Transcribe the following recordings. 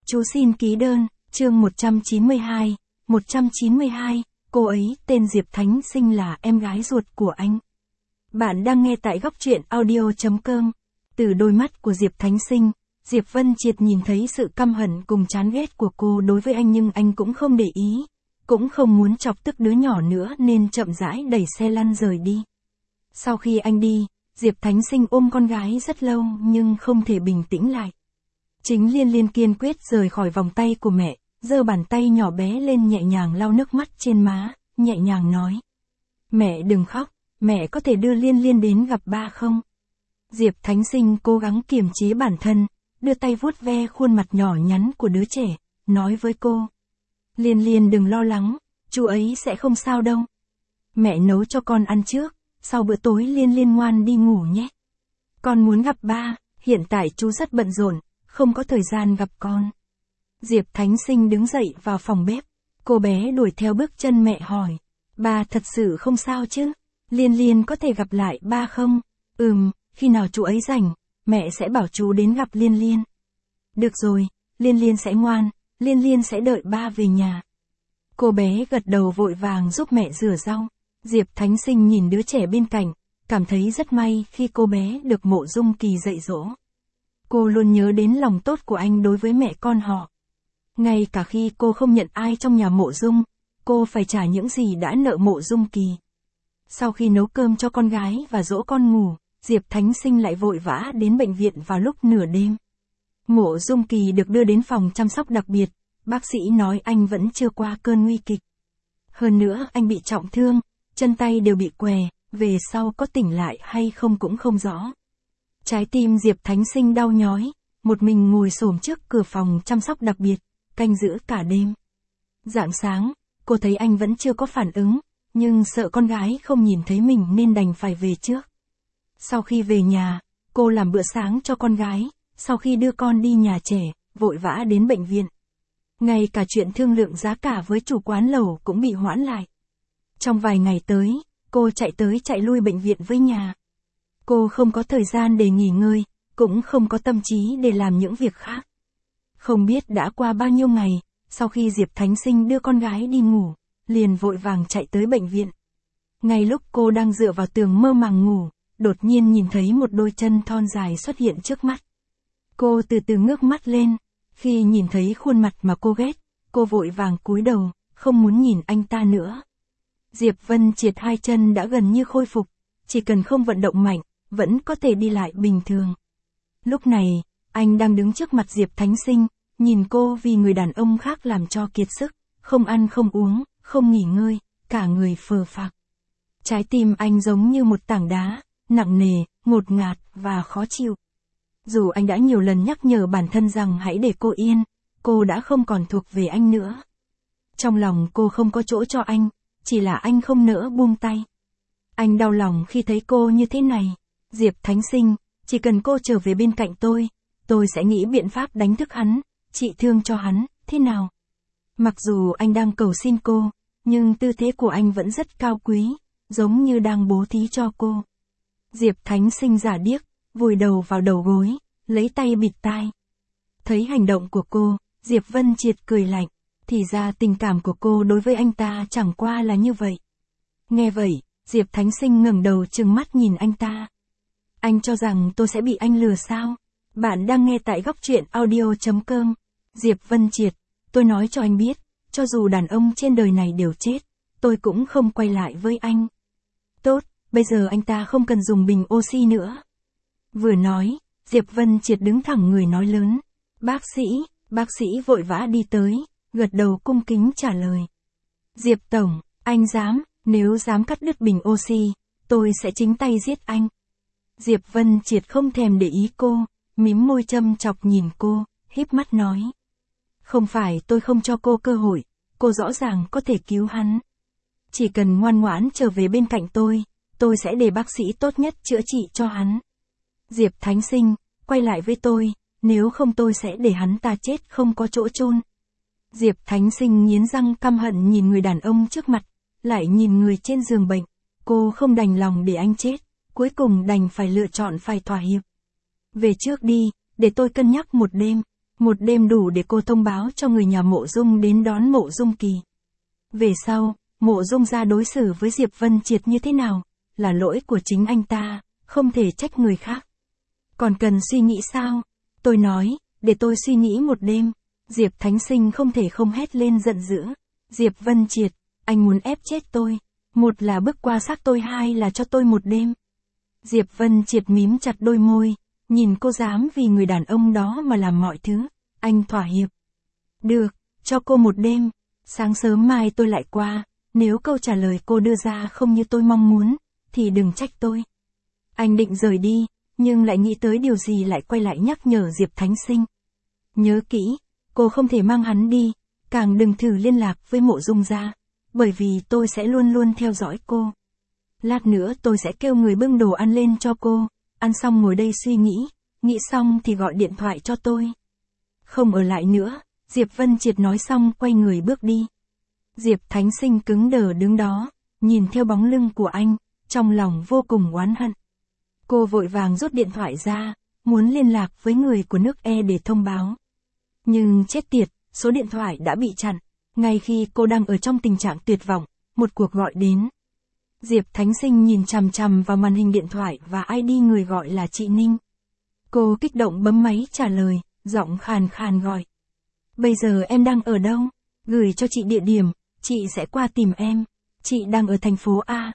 Chú xin ký đơn, chương 192, 192, cô ấy tên Diệp Thánh Sinh là em gái ruột của anh. Bạn đang nghe tại góc truyện audio.com. Từ đôi mắt của Diệp Thánh Sinh, Diệp Vân Triệt nhìn thấy sự căm hận cùng chán ghét của cô đối với anh, nhưng anh cũng không để ý, cũng không muốn chọc tức đứa nhỏ nữa nên chậm rãi đẩy xe lăn rời đi. Sau khi anh đi, Diệp Thánh Sinh ôm con gái rất lâu nhưng không thể bình tĩnh lại. Chính Liên Liên kiên quyết rời khỏi vòng tay của mẹ, giơ bàn tay nhỏ bé lên nhẹ nhàng lau nước mắt trên má, nhẹ nhàng nói. Mẹ đừng khóc, mẹ có thể đưa Liên Liên đến gặp ba không? Diệp Thánh Sinh cố gắng kiềm chế bản thân, đưa tay vuốt ve khuôn mặt nhỏ nhắn của đứa trẻ, nói với cô. Liên Liên đừng lo lắng, chú ấy sẽ không sao đâu. Mẹ nấu cho con ăn trước, sau bữa tối Liên Liên ngoan đi ngủ nhé. Con muốn gặp ba, hiện tại chú rất bận rộn, không có thời gian gặp con. Diệp Thánh Sinh đứng dậy vào phòng bếp, cô bé đuổi theo bước chân mẹ hỏi. Ba thật sự không sao chứ? Liên Liên có thể gặp lại ba không? Khi nào chú ấy rảnh, mẹ sẽ bảo chú đến gặp Liên Liên. Được rồi, Liên Liên sẽ ngoan, Liên Liên sẽ đợi ba về nhà. Cô bé gật đầu vội vàng giúp mẹ rửa rau. Diệp Thánh Sinh nhìn đứa trẻ bên cạnh, cảm thấy rất may khi cô bé được Mộ Dung Kỳ dạy dỗ. Cô luôn nhớ đến lòng tốt của anh đối với mẹ con họ. Ngay cả khi cô không nhận ai trong nhà Mộ Dung, cô phải trả những gì đã nợ Mộ Dung Kỳ. Sau khi nấu cơm cho con gái và dỗ con ngủ, Diệp Thánh Sinh lại vội vã đến bệnh viện vào lúc nửa đêm. Mộ Dung Kỳ được đưa đến phòng chăm sóc đặc biệt, bác sĩ nói anh vẫn chưa qua cơn nguy kịch. Hơn nữa anh bị trọng thương, chân tay đều bị què, về sau có tỉnh lại hay không cũng không rõ. Trái tim Diệp Thánh Sinh đau nhói, một mình ngồi xổm trước cửa phòng chăm sóc đặc biệt, canh giữ cả đêm. Rạng sáng, cô thấy anh vẫn chưa có phản ứng, nhưng sợ con gái không nhìn thấy mình nên đành phải về trước. Sau khi về nhà, cô làm bữa sáng cho con gái, sau khi đưa con đi nhà trẻ, vội vã đến bệnh viện. Ngay cả chuyện thương lượng giá cả với chủ quán lẩu cũng bị hoãn lại. Trong vài ngày tới, cô chạy tới chạy lui bệnh viện với nhà. Cô không có thời gian để nghỉ ngơi, cũng không có tâm trí để làm những việc khác. Không biết đã qua bao nhiêu ngày, sau khi Diệp Thánh Sinh đưa con gái đi ngủ, liền vội vàng chạy tới bệnh viện. Ngay lúc cô đang dựa vào tường mơ màng ngủ, đột nhiên nhìn thấy một đôi chân thon dài xuất hiện trước mắt. Cô từ từ ngước mắt lên, khi nhìn thấy khuôn mặt mà cô ghét, cô vội vàng cúi đầu, không muốn nhìn anh ta nữa. Diệp Vân Triệt hai chân đã gần như khôi phục, chỉ cần không vận động mạnh, vẫn có thể đi lại bình thường. Lúc này, anh đang đứng trước mặt Diệp Thánh Sinh, nhìn cô vì người đàn ông khác làm cho kiệt sức, không ăn không uống, không nghỉ ngơi, cả người phờ phạc. Trái tim anh giống như một tảng đá, nặng nề, ngột ngạt và khó chịu. Dù anh đã nhiều lần nhắc nhở bản thân rằng hãy để cô yên, cô đã không còn thuộc về anh nữa. Trong lòng cô không có chỗ cho anh, chỉ là anh không nỡ buông tay. Anh đau lòng khi thấy cô như thế này. Diệp Thánh Sinh, chỉ cần cô trở về bên cạnh tôi sẽ nghĩ biện pháp đánh thức hắn, trị thương cho hắn, thế nào? Mặc dù anh đang cầu xin cô, nhưng tư thế của anh vẫn rất cao quý, giống như đang bố thí cho cô. Diệp Thánh Sinh giả điếc, vùi đầu vào đầu gối, lấy tay bịt tai. Thấy hành động của cô, Diệp Vân Triệt cười lạnh, thì ra tình cảm của cô đối với anh ta chẳng qua là như vậy. Nghe vậy, Diệp Thánh Sinh ngẩng đầu trừng mắt nhìn anh ta. Anh cho rằng tôi sẽ bị anh lừa sao? Bạn đang nghe tại góc truyện audio.com. Diệp Vân Triệt, tôi nói cho anh biết, cho dù đàn ông trên đời này đều chết, tôi cũng không quay lại với anh. Tốt, bây giờ anh ta không cần dùng bình oxy nữa. Vừa nói, Diệp Vân Triệt đứng thẳng người nói lớn. Bác sĩ vội vã đi tới, gật đầu cung kính trả lời. Diệp Tổng, anh nếu dám cắt đứt bình oxy, tôi sẽ chính tay giết anh. Diệp Vân Triệt không thèm để ý cô, mím môi châm chọc nhìn cô, híp mắt nói. Không phải tôi không cho cô cơ hội, cô rõ ràng có thể cứu hắn. Chỉ cần ngoan ngoãn trở về bên cạnh tôi sẽ để bác sĩ tốt nhất chữa trị cho hắn. Diệp Thánh Sinh, quay lại với tôi, nếu không tôi sẽ để hắn ta chết không có chỗ chôn. Diệp Thánh Sinh nghiến răng căm hận nhìn người đàn ông trước mặt, lại nhìn người trên giường bệnh. Cô không đành lòng để anh chết, cuối cùng đành phải lựa chọn phải thỏa hiệp. Về trước đi, để tôi cân nhắc một đêm. Một đêm đủ để cô thông báo cho người nhà Mộ Dung đến đón Mộ Dung Kỳ. Về sau, Mộ Dung gia đối xử với Diệp Vân Triệt như thế nào, là lỗi của chính anh ta, không thể trách người khác. Còn cần suy nghĩ sao? Tôi nói, để tôi suy nghĩ một đêm. Diệp Thánh Sinh không thể không hét lên giận dữ. Diệp Vân Triệt, anh muốn ép chết tôi. Một là bước qua xác tôi, hai là cho tôi một đêm. Diệp Vân Triệt mím chặt đôi môi, nhìn cô dám vì người đàn ông đó mà làm mọi thứ. Anh thỏa hiệp. Được, cho cô một đêm. Sáng sớm mai tôi lại qua. Nếu câu trả lời cô đưa ra không như tôi mong muốn, thì đừng trách tôi. Anh định rời đi, nhưng lại nghĩ tới điều gì lại quay lại nhắc nhở Diệp Thánh Sinh. Nhớ kỹ, cô không thể mang hắn đi, càng đừng thử liên lạc với Mộ Dung gia, bởi vì tôi sẽ luôn luôn theo dõi cô. Lát nữa tôi sẽ kêu người bưng đồ ăn lên cho cô, ăn xong ngồi đây suy nghĩ xong thì gọi điện thoại cho tôi. Không ở lại nữa, Diệp Vân Triệt nói xong quay người bước đi. Diệp Thánh Sinh cứng đờ đứng đó, nhìn theo bóng lưng của anh, trong lòng vô cùng oán hận. Cô vội vàng rút điện thoại ra, muốn liên lạc với người của nước E để thông báo. Nhưng chết tiệt, số điện thoại đã bị chặn. Ngay khi cô đang ở trong tình trạng tuyệt vọng, một cuộc gọi đến. Diệp Thánh Sinh nhìn chằm chằm vào màn hình điện thoại và ID người gọi là chị Ninh. Cô kích động bấm máy trả lời, giọng khàn khàn gọi. Bây giờ em đang ở đâu? Gửi cho chị địa điểm, chị sẽ qua tìm em. Chị đang ở thành phố A.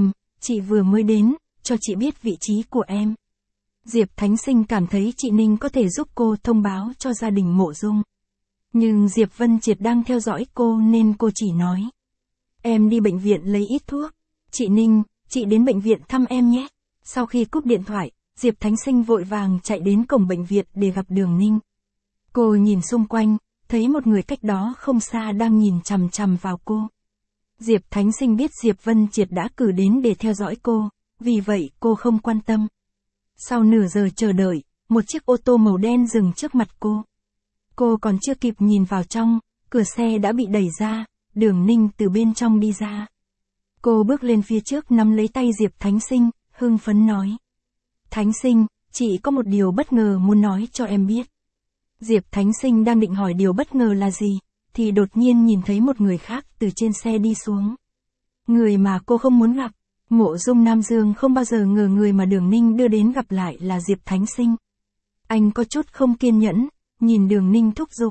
Chị vừa mới đến, cho chị biết vị trí của em. Diệp Thánh Sinh cảm thấy chị Ninh có thể giúp cô thông báo cho gia đình Mộ Dung. Nhưng Diệp Vân Triệt đang theo dõi cô nên cô chỉ nói. Em đi bệnh viện lấy ít thuốc. Chị Ninh, chị đến bệnh viện thăm em nhé. Sau khi cúp điện thoại, Diệp Thánh Sinh vội vàng chạy đến cổng bệnh viện để gặp Đường Ninh. Cô nhìn xung quanh, thấy một người cách đó không xa đang nhìn chằm chằm vào cô. Diệp Thánh Sinh biết Diệp Vân Triệt đã cử đến để theo dõi cô, vì vậy cô không quan tâm. Sau nửa giờ chờ đợi, một chiếc ô tô màu đen dừng trước mặt cô. Cô còn chưa kịp nhìn vào trong, cửa xe đã bị đẩy ra, Đường Ninh từ bên trong đi ra. Cô bước lên phía trước nắm lấy tay Diệp Thánh Sinh, hưng phấn nói. Thánh Sinh, chị có một điều bất ngờ muốn nói cho em biết. Diệp Thánh Sinh đang định hỏi điều bất ngờ là gì, thì đột nhiên nhìn thấy một người khác từ trên xe đi xuống. Người mà cô không muốn gặp. Mộ Dung Nam Dương không bao giờ ngờ người mà Đường Ninh đưa đến gặp lại là Diệp Thánh Sinh. Anh có chút không kiên nhẫn, nhìn Đường Ninh thúc giục.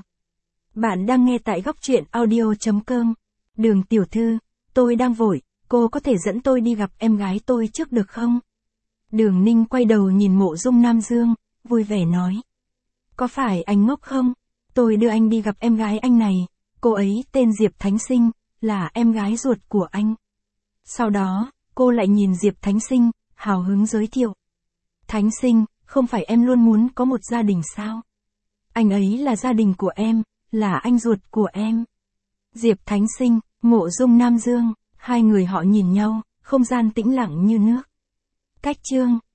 Bạn đang nghe tại góc truyện audio.com. Đường tiểu thư, tôi đang vội, cô có thể dẫn tôi đi gặp em gái tôi trước được không? Đường Ninh quay đầu nhìn Mộ Dung Nam Dương, vui vẻ nói. Có phải anh ngốc không? Tôi đưa anh đi gặp em gái anh này, cô ấy tên Diệp Thánh Sinh, là em gái ruột của anh. Sau đó, cô lại nhìn Diệp Thánh Sinh, hào hứng giới thiệu. Thánh Sinh, không phải em luôn muốn có một gia đình sao? Anh ấy là gia đình của em, là anh ruột của em. Diệp Thánh Sinh, Mộ Dung Nam Dương, hai người họ nhìn nhau, không gian tĩnh lặng như nước. Cách chương